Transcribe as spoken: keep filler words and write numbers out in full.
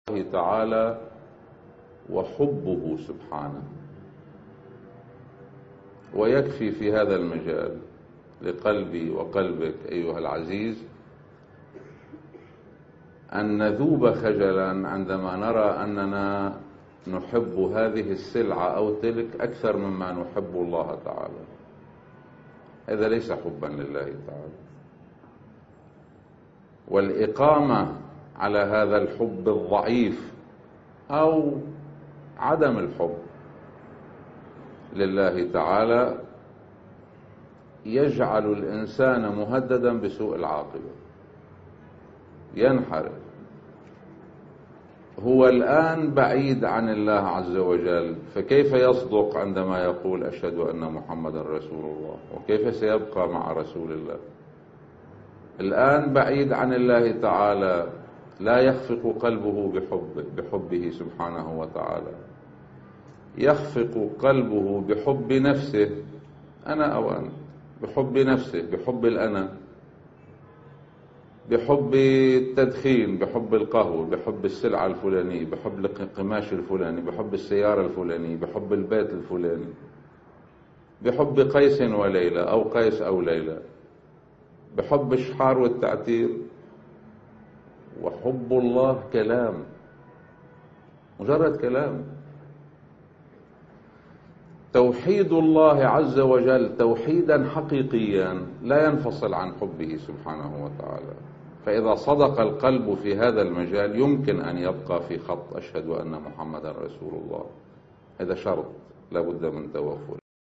تعالى وحبه سبحانه. ويكفي في هذا المجال لقلبي وقلبك أيها العزيز أن نذوب خجلا عندما نرى أننا نحب هذه السلعة أو تلك أكثر مما نحب الله تعالى. هذا ليس حبا لله تعالى. والإقامة على هذا الحب الضعيف أو عدم الحب لله تعالى يجعل الإنسان مهددا بسوء العاقبة، ينحرف. هو الآن بعيد عن الله عز وجل، فكيف يصدق عندما يقول أشهد أن محمدا رسول الله؟ وكيف سيبقى مع رسول الله؟ الآن بعيد عن الله تعالى، لا يخفق قلبه بحبه, بحبه سبحانه وتعالى، يخفق قلبه بحب نفسه، أنا أو أنت، بحب نفسه، بحب الأنا، بحب التدخين، بحب القهوة، بحب السلعة الفلانية، بحب القماش الفلاني، بحب السيارة الفلانية، بحب البيت الفلاني، بحب قيس وليلى أو قيس أو ليلى، بحب الشحار والتعتير. وحب الله كلام، مجرد كلام. توحيد الله عز وجل توحيدا حقيقيا لا ينفصل عن حبه سبحانه وتعالى. فإذا صدق القلب في هذا المجال يمكن أن يبقى في خط أشهد أن محمدا رسول الله. هذا شرط لا بد من توفره.